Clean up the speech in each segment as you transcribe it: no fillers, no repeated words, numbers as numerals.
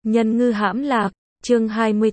Nhân ngư hãm lạc, chương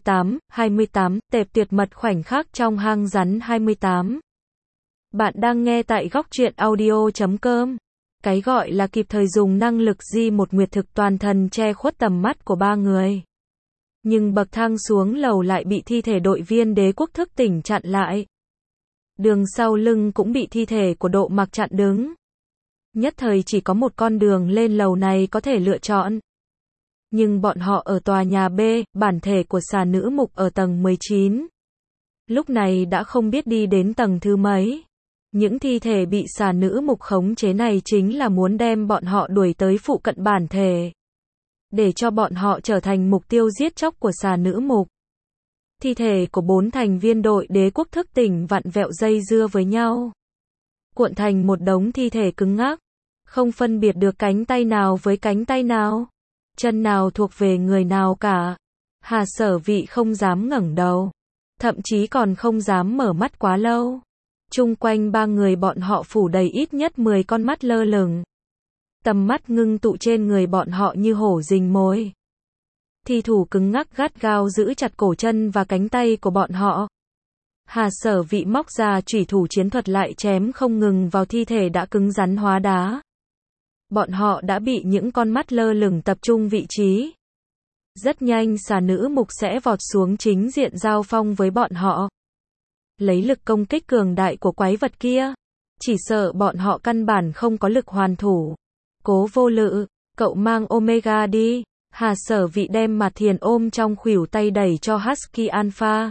28, tệp tuyệt mật khoảnh khắc trong hang rắn 28. Bạn đang nghe tại góc truyện audio.com. Cái gọi là kịp thời dùng năng lực di một nguyệt thực toàn thần che khuất tầm mắt của ba người. Nhưng bậc thang xuống lầu lại bị thi thể đội viên đế quốc thức tỉnh chặn lại. Đường sau lưng cũng bị thi thể của Độ Mặc chặn đứng. Nhất thời chỉ có một con đường lên lầu này có thể lựa chọn. Nhưng bọn họ ở tòa nhà B, bản thể của xà nữ mục ở tầng 19. Lúc này đã không biết đi đến tầng thứ mấy. Những thi thể bị xà nữ mục khống chế này chính là muốn đem bọn họ đuổi tới phụ cận bản thể. Để cho bọn họ trở thành mục tiêu giết chóc của xà nữ mục. Thi thể của 4 thành viên đội đế quốc thức tỉnh vặn vẹo dây dưa với nhau. Cuộn thành một đống thi thể cứng ngắc. Không phân biệt được cánh tay nào với cánh tay nào. Chân nào thuộc về người nào cả. Hà Sở Vị không dám ngẩng đầu. Thậm chí còn không dám mở mắt quá lâu. Chung quanh ba người bọn họ phủ đầy ít nhất 10 con mắt lơ lửng. Tầm mắt ngưng tụ trên người bọn họ như hổ rình mồi. Thi thủ cứng ngắc gắt gao giữ chặt cổ chân và cánh tay của bọn họ. Hà Sở Vị móc ra chủy thủ chiến thuật lại chém không ngừng vào thi thể đã cứng rắn hóa đá. Bọn họ đã bị những con mắt lơ lửng tập trung vị trí. Rất nhanh xà nữ mục sẽ vọt xuống chính diện giao phong với bọn họ. Lấy lực công kích cường đại của quái vật kia. Chỉ sợ bọn họ căn bản không có lực hoàn thủ. Cố Vô Lự, cậu mang Omega đi. Hà Sở Vị đem Mạt Thiền ôm trong khuỷu tay đẩy cho Husky Alpha.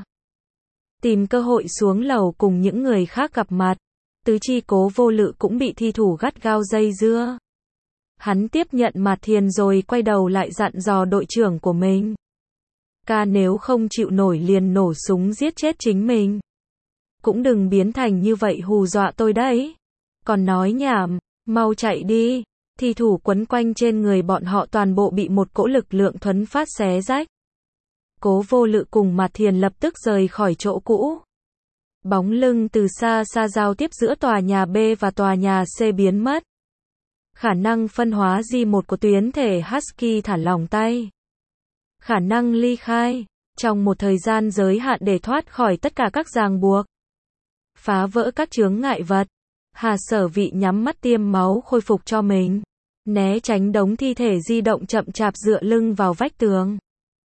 Tìm cơ hội xuống lầu cùng những người khác gặp mặt. Tứ chi Cố Vô Lự cũng bị thi thủ gắt gao dây dưa. Hắn tiếp nhận Mạt Thiền rồi quay đầu lại dặn dò đội trưởng của mình. Ca nếu không chịu nổi liền nổ súng giết chết chính mình. Cũng đừng biến thành như vậy hù dọa tôi đấy. Còn nói nhảm, mau chạy đi. Thi thủ quấn quanh trên người bọn họ toàn bộ bị một cỗ lực lượng thuấn phát xé rách. Cố Vô Lự cùng Mạt Thiền lập tức rời khỏi chỗ cũ. Bóng lưng từ xa xa giao tiếp giữa tòa nhà B và tòa nhà C biến mất. Khả năng phân hóa G1 của tuyến thể Husky thả lỏng tay. Khả năng ly khai, trong một thời gian giới hạn để thoát khỏi tất cả các ràng buộc. Phá vỡ các chướng ngại vật. Hà Sở Vị nhắm mắt tiêm máu khôi phục cho mình. Né tránh đống thi thể di động chậm chạp dựa lưng vào vách tường.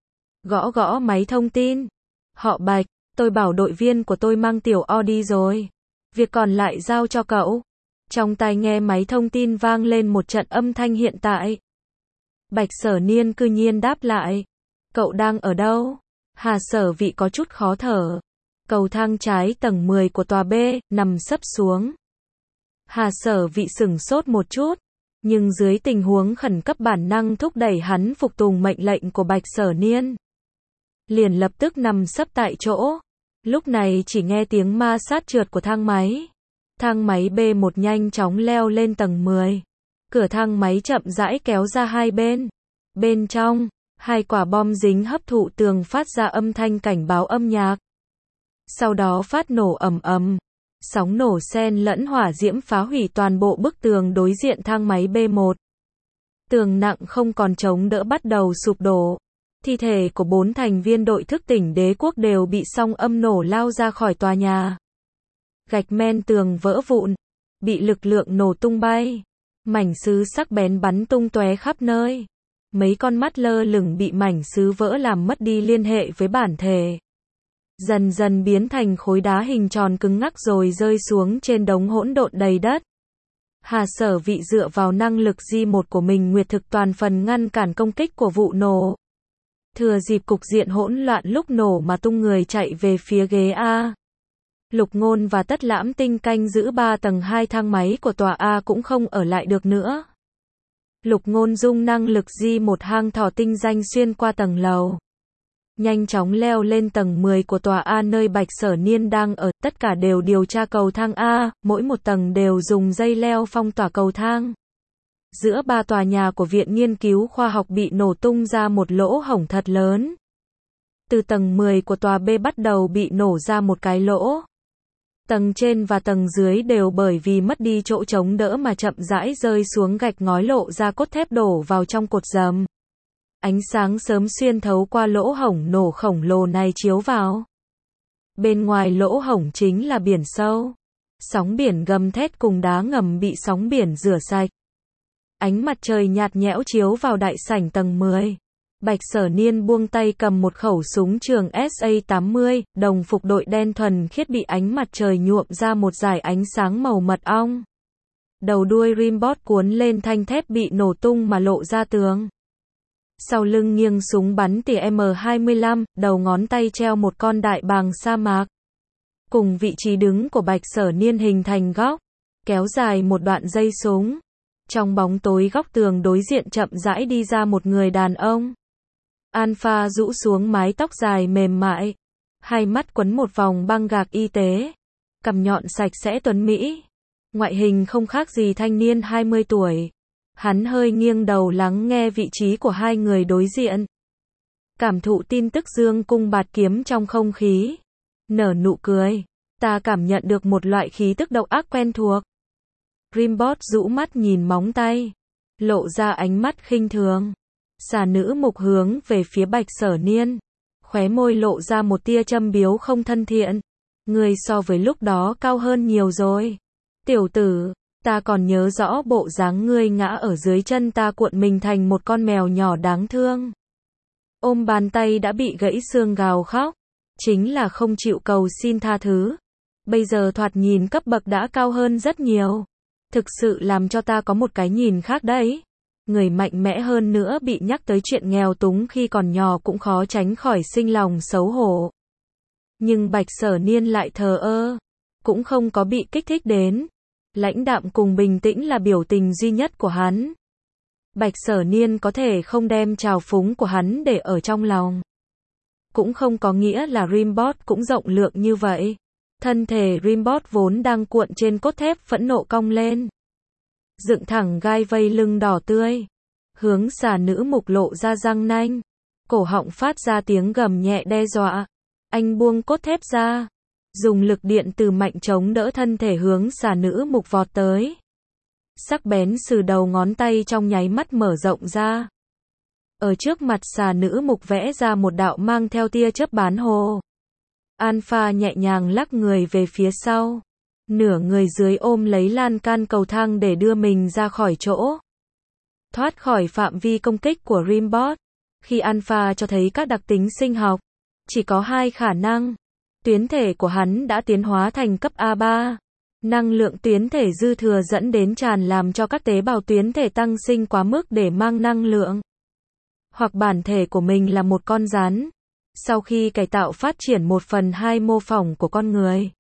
Gõ gõ máy thông tin. Họ Bạch, tôi bảo đội viên của tôi mang tiểu O đi rồi. Việc còn lại giao cho cậu. Trong tai nghe máy thông tin vang lên một trận âm thanh hiện tại. Bạch Sở Niên cư nhiên đáp lại. Cậu đang ở đâu? Hà Sở Vị có chút khó thở. Cầu thang trái tầng 10 của tòa B, nằm sấp xuống. Hà Sở Vị sửng sốt một chút. Nhưng dưới tình huống khẩn cấp bản năng thúc đẩy hắn phục tùng mệnh lệnh của Bạch Sở Niên. Liền lập tức nằm sấp tại chỗ. Lúc này chỉ nghe tiếng ma sát trượt của thang máy. Thang máy B1 nhanh chóng leo lên tầng 10. Cửa thang máy chậm rãi kéo ra hai bên. Bên trong, hai quả bom dính hấp thụ tường phát ra âm thanh cảnh báo âm nhạc. Sau đó phát nổ ầm ầm. Sóng nổ xen lẫn hỏa diễm phá hủy toàn bộ bức tường đối diện thang máy B1. Tường nặng không còn chống đỡ bắt đầu sụp đổ. Thi thể của 4 thành viên đội thức tỉnh đế quốc đều bị sóng âm nổ lao ra khỏi tòa nhà. Gạch men tường vỡ vụn, bị lực lượng nổ tung bay. Mảnh sứ sắc bén bắn tung tóe khắp nơi. Mấy con mắt lơ lửng bị mảnh sứ vỡ làm mất đi liên hệ với bản thể. Dần dần biến thành khối đá hình tròn cứng ngắc rồi rơi xuống trên đống hỗn độn đầy đất. Hà Sở Vị dựa vào năng lực G1 của mình nguyệt thực toàn phần ngăn cản công kích của vụ nổ. Thừa dịp cục diện hỗn loạn lúc nổ mà tung người chạy về phía ghế A. Lục Ngôn và Tất Lãm Tinh canh giữ 3 tầng 2 thang máy của tòa A cũng không ở lại được nữa. Lục Ngôn dung năng lực G1 hang thỏ tinh danh xuyên qua tầng lầu. Nhanh chóng leo lên tầng 10 của tòa A nơi Bạch Sở Niên đang ở, tất cả đều điều tra cầu thang A, mỗi một tầng đều dùng dây leo phong tỏa cầu thang. Giữa 3 tòa nhà của Viện Nghiên cứu Khoa học bị nổ tung ra một lỗ hổng thật lớn. Từ tầng 10 của tòa B bắt đầu bị nổ ra một cái lỗ. Tầng trên và tầng dưới đều bởi vì mất đi chỗ chống đỡ mà chậm rãi rơi xuống gạch ngói lộ ra cốt thép đổ vào trong cột dầm. Ánh sáng sớm xuyên thấu qua lỗ hổng nổ khổng lồ này chiếu vào. Bên ngoài lỗ hổng chính là biển sâu. Sóng biển gầm thét cùng đá ngầm bị sóng biển rửa sạch. Ánh mặt trời nhạt nhẽo chiếu vào đại sảnh tầng 10. Bạch Sở Niên buông tay cầm một khẩu súng trường SA-80, đồng phục đội đen thuần khiết bị ánh mặt trời nhuộm ra một dải ánh sáng màu mật ong. Đầu đuôi rimboard cuốn lên thanh thép bị nổ tung mà lộ ra tường. Sau lưng nghiêng súng bắn tỉa M25, đầu ngón tay treo một con đại bàng sa mạc. Cùng vị trí đứng của Bạch Sở Niên hình thành góc, kéo dài một đoạn dây súng. Trong bóng tối góc tường đối diện chậm rãi đi ra một người đàn ông. Alpha rũ xuống mái tóc dài mềm mại, hai mắt quấn một vòng băng gạc y tế, cằm nhọn sạch sẽ tuấn mỹ. Ngoại hình không khác gì thanh niên 20 tuổi. Hắn hơi nghiêng đầu lắng nghe vị trí của hai người đối diện. Cảm thụ tin tức dương cung bạt kiếm trong không khí. Nở nụ cười. Ta cảm nhận được một loại khí tức độc ác quen thuộc. Rimboard rũ mắt nhìn móng tay. Lộ ra ánh mắt khinh thường. Xà nữ mục hướng về phía Bạch Sở Niên. Khóe môi lộ ra một tia châm biếu không thân thiện. Ngươi so với lúc đó cao hơn nhiều rồi. Tiểu tử, ta còn nhớ rõ bộ dáng ngươi ngã ở dưới chân ta cuộn mình thành một con mèo nhỏ đáng thương. Ôm bàn tay đã bị gãy xương gào khóc. Chính là không chịu cầu xin tha thứ. Bây giờ thoạt nhìn cấp bậc đã cao hơn rất nhiều. Thực sự làm cho ta có một cái nhìn khác đấy. Người mạnh mẽ hơn nữa bị nhắc tới chuyện nghèo túng khi còn nhỏ cũng khó tránh khỏi sinh lòng xấu hổ. Nhưng Bạch Sở Niên lại thờ ơ. Cũng không có bị kích thích đến. Lãnh đạm cùng bình tĩnh là biểu tình duy nhất của hắn. Bạch Sở Niên có thể không đem trào phúng của hắn để ở trong lòng. Cũng không có nghĩa là rimboard cũng rộng lượng như vậy. Thân thể rimboard vốn đang cuộn trên cốt thép phẫn nộ cong lên. Dựng thẳng gai vây lưng đỏ tươi. Hướng xà nữ mục lộ ra răng nanh. Cổ họng phát ra tiếng gầm nhẹ đe dọa. Anh buông cốt thép ra. Dùng lực điện từ mạnh chống đỡ thân thể hướng xà nữ mục vọt tới. Sắc bén từ đầu ngón tay trong nháy mắt mở rộng ra. Ở trước mặt xà nữ mục vẽ ra một đạo mang theo tia chớp bán hồ. Alpha nhẹ nhàng lắc người về phía sau. Nửa người dưới ôm lấy lan can cầu thang để đưa mình ra khỏi chỗ. Thoát khỏi phạm vi công kích của rimboard. Khi Alpha cho thấy các đặc tính sinh học, chỉ có hai khả năng. Tuyến thể của hắn đã tiến hóa thành cấp A3. Năng lượng tuyến thể dư thừa dẫn đến tràn làm cho các tế bào tuyến thể tăng sinh quá mức để mang năng lượng. Hoặc bản thể của mình là một con rắn. Sau khi cải tạo phát triển 1/2 mô phỏng của con người.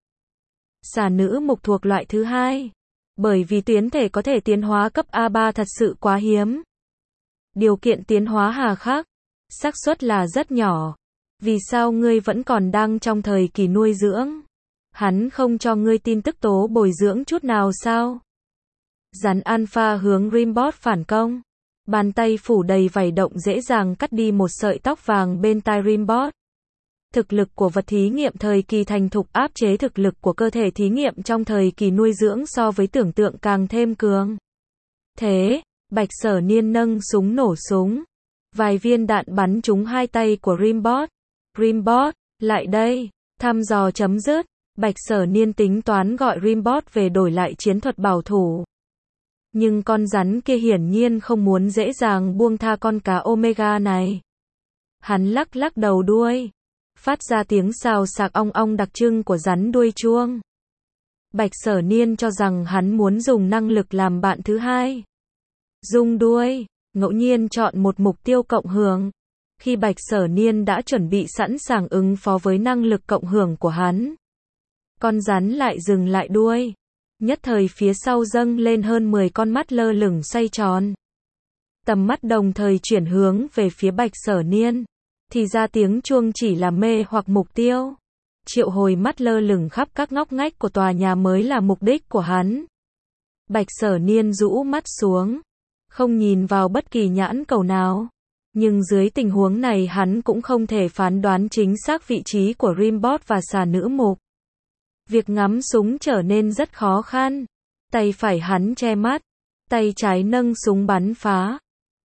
Xà nữ mục thuộc loại thứ hai. Bởi vì tuyến thể có thể tiến hóa cấp A3 thật sự quá hiếm. Điều kiện tiến hóa hà khắc. Xác suất là rất nhỏ. Vì sao ngươi vẫn còn đang trong thời kỳ nuôi dưỡng? Hắn không cho ngươi tin tức tố bồi dưỡng chút nào sao? Rắn Alpha hướng rimboard phản công. Bàn tay phủ đầy vảy động dễ dàng cắt đi một sợi tóc vàng bên tai rimboard. Thực lực của vật thí nghiệm thời kỳ thành thục áp chế thực lực của cơ thể thí nghiệm trong thời kỳ nuôi dưỡng so với tưởng tượng càng thêm cường. Thế, Bạch Sở Niên nâng súng nổ súng. Vài viên đạn bắn trúng hai tay của rimboard. Rimboard, lại đây. Thăm dò chấm dứt. Bạch Sở Niên tính toán gọi rimboard về đổi lại chiến thuật bảo thủ. Nhưng con rắn kia hiển nhiên không muốn dễ dàng buông tha con cá Omega này. Hắn lắc lắc đầu đuôi. Phát ra tiếng xào xạc ong ong đặc trưng của rắn đuôi chuông. Bạch Sở Niên cho rằng hắn muốn dùng năng lực làm bạn thứ hai. Rung đuôi, ngẫu nhiên chọn một mục tiêu cộng hưởng. Khi Bạch Sở Niên đã chuẩn bị sẵn sàng ứng phó với năng lực cộng hưởng của hắn. Con rắn lại dừng lại đuôi. Nhất thời phía sau dâng lên hơn 10 con mắt lơ lửng xoay tròn. Tầm mắt đồng thời chuyển hướng về phía Bạch Sở Niên. Thì ra tiếng chuông chỉ là mê hoặc mục tiêu. Triệu hồi mắt lơ lửng khắp các ngóc ngách của tòa nhà mới là mục đích của hắn. Bạch Sở Niên rũ mắt xuống. Không nhìn vào bất kỳ nhãn cầu nào. Nhưng dưới tình huống này hắn cũng không thể phán đoán chính xác vị trí của rimboard và xà nữ mục. Việc ngắm súng trở nên rất khó khăn. Tay phải hắn che mắt. Tay trái nâng súng bắn phá.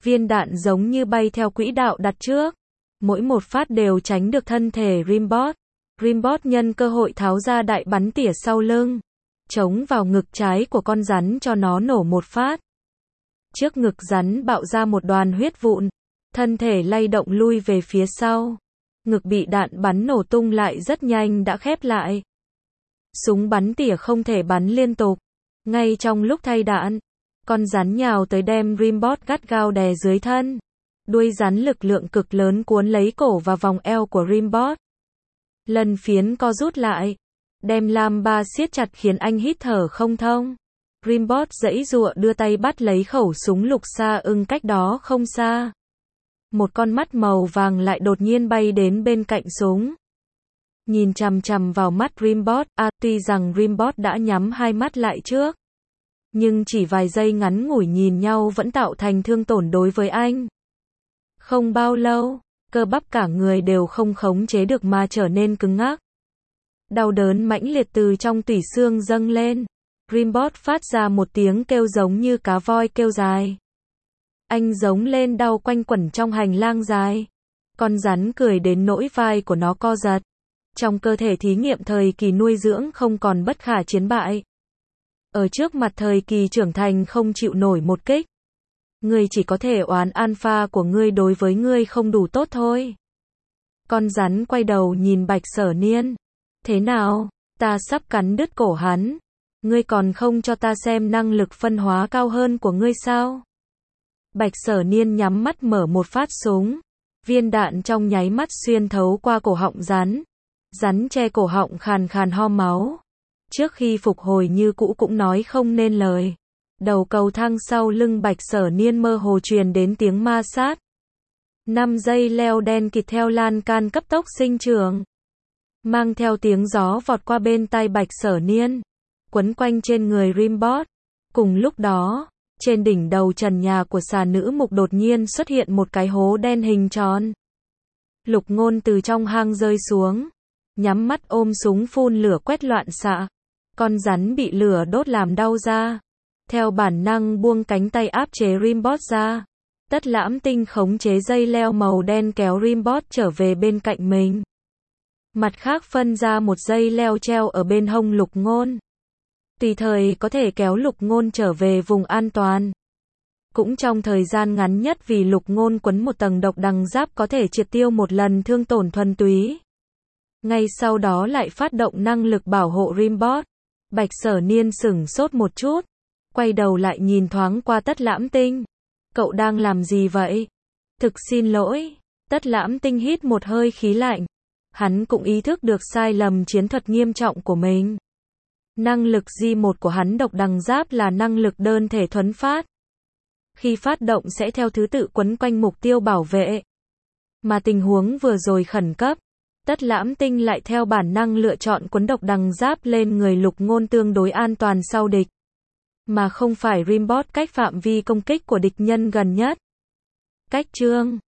Viên đạn giống như bay theo quỹ đạo đặt trước. Mỗi một phát đều tránh được thân thể Rimbot. Rimbot nhân cơ hội tháo ra đại bắn tỉa sau lưng, chống vào ngực trái của con rắn cho nó nổ một phát. Trước ngực rắn bạo ra một đoàn huyết vụn, thân thể lay động lui về phía sau. Ngực bị đạn bắn nổ tung lại rất nhanh đã khép lại. Súng bắn tỉa không thể bắn liên tục. Ngay trong lúc thay đạn, con rắn nhào tới đem Rimbot gắt gao đè dưới thân. Đuôi rắn lực lượng cực lớn cuốn lấy cổ và vòng eo của Rimbot. Lần phiến co rút lại, đem lam ba siết chặt khiến anh hít thở không thông. Rimbot giãy giụa đưa tay bắt lấy khẩu súng lục xa ưng cách đó không xa. Một con mắt màu vàng lại đột nhiên bay đến bên cạnh súng. Nhìn chằm chằm vào mắt Rimbot, tuy rằng Rimbot đã nhắm hai mắt lại trước. Nhưng chỉ vài giây ngắn ngủi nhìn nhau vẫn tạo thành thương tổn đối với anh. Không bao lâu, cơ bắp cả người đều không khống chế được mà trở nên cứng ngắc. Đau đớn mãnh liệt từ trong tủy xương dâng lên. Rimbot phát ra một tiếng kêu giống như cá voi kêu dài. Anh giống lên đau quanh quẩn trong hành lang dài. Con rắn cười đến nỗi vai của nó co giật. Trong cơ thể thí nghiệm thời kỳ nuôi dưỡng không còn bất khả chiến bại. Ở trước mặt thời kỳ trưởng thành không chịu nổi một kích. Ngươi chỉ có thể oán alpha của ngươi đối với ngươi không đủ tốt thôi. Con rắn quay đầu nhìn Bạch Sở Niên. Thế nào, ta sắp cắn đứt cổ hắn. Ngươi còn không cho ta xem năng lực phân hóa cao hơn của ngươi sao? Bạch Sở Niên nhắm mắt mở một phát súng. Viên đạn trong nháy mắt xuyên thấu qua cổ họng rắn. Rắn che cổ họng khàn khàn ho máu. Trước khi phục hồi như cũ cũng nói không nên lời. Đầu cầu thang sau lưng Bạch Sở Niên mơ hồ truyền đến tiếng ma sát. 5 dây leo đen kịt theo lan can cấp tốc sinh trưởng. Mang theo tiếng gió vọt qua bên tai Bạch Sở Niên. Quấn quanh trên người Rimbot. Cùng lúc đó, trên đỉnh đầu trần nhà của xà nữ mục đột nhiên xuất hiện một cái hố đen hình tròn. Lục Ngôn từ trong hang rơi xuống. Nhắm mắt ôm súng phun lửa quét loạn xạ. Con rắn bị lửa đốt làm đau ra. Theo bản năng buông cánh tay áp chế Rimbot ra. Tất Lãm Tinh khống chế dây leo màu đen kéo Rimbot trở về bên cạnh mình. Mặt khác phân ra một dây leo treo ở bên hông Lục Ngôn. Tùy thời có thể kéo Lục Ngôn trở về vùng an toàn. Cũng trong thời gian ngắn nhất vì Lục Ngôn quấn một tầng độc đằng giáp có thể triệt tiêu một lần thương tổn thuần túy. Ngay sau đó lại phát động năng lực bảo hộ Rimbot. Bạch Sở Niên sửng sốt một chút. Quay đầu lại nhìn thoáng qua Tất Lãm Tinh. Cậu đang làm gì vậy? Thực xin lỗi. Tất Lãm Tinh hít một hơi khí lạnh. Hắn cũng ý thức được sai lầm chiến thuật nghiêm trọng của mình. Năng lực G1 của hắn độc đằng giáp là năng lực đơn thể thuấn phát. Khi phát động sẽ theo thứ tự quấn quanh mục tiêu bảo vệ. Mà tình huống vừa rồi khẩn cấp. Tất Lãm Tinh lại theo bản năng lựa chọn quấn độc đằng giáp lên người Lục Ngôn tương đối an toàn sau địch. Mà không phải Rimbot cách phạm vi công kích của địch nhân gần nhất. Cách chương